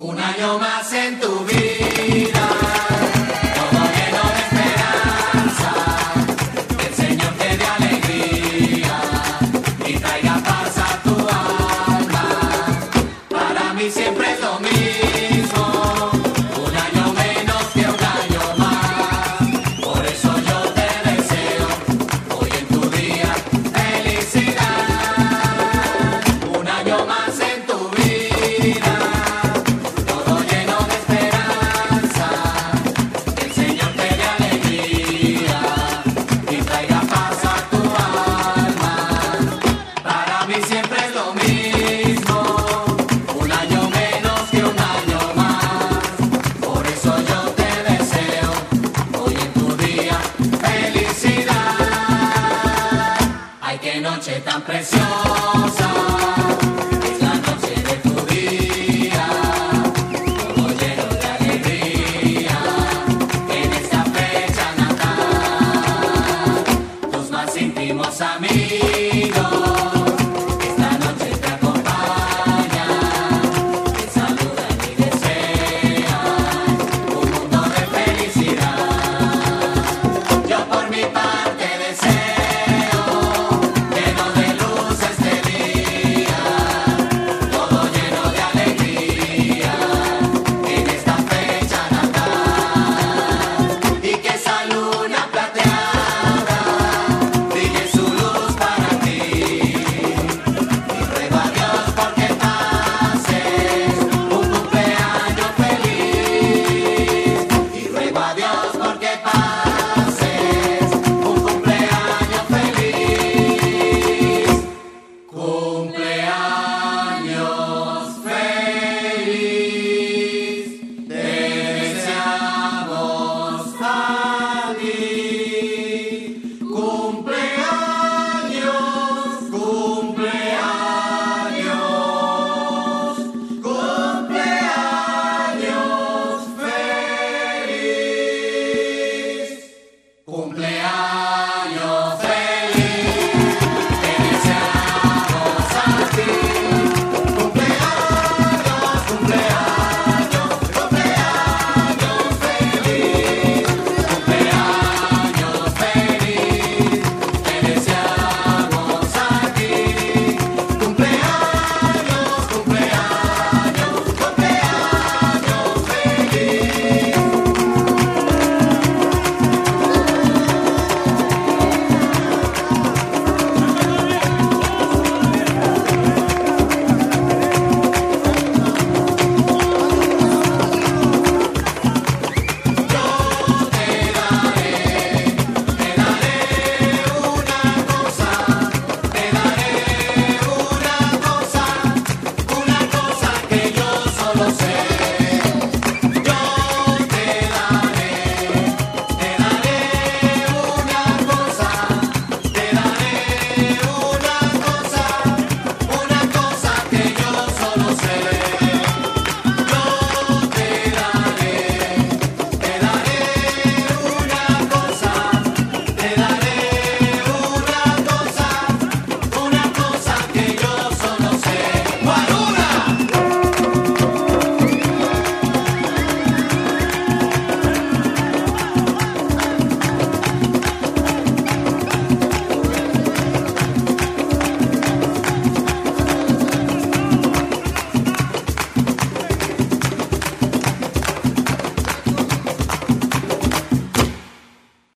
Un año más en tu vida, todo lleno de esperanza, que el Señor te dé alegría y traiga paz a tu alma. Para mí siempre es lo mismo, un año menos que un año más. Por eso yo te deseo hoy en tu día felicidad. Un año más en tu vida. Siempre es lo mismo, un año menos que un año más. Por eso yo te deseo hoy en tu día felicidad. Ay, qué noche tan preciosa, es la noche de tu día, todo lleno de alegría. En esta fecha natal, tus más íntimos amigos no sé.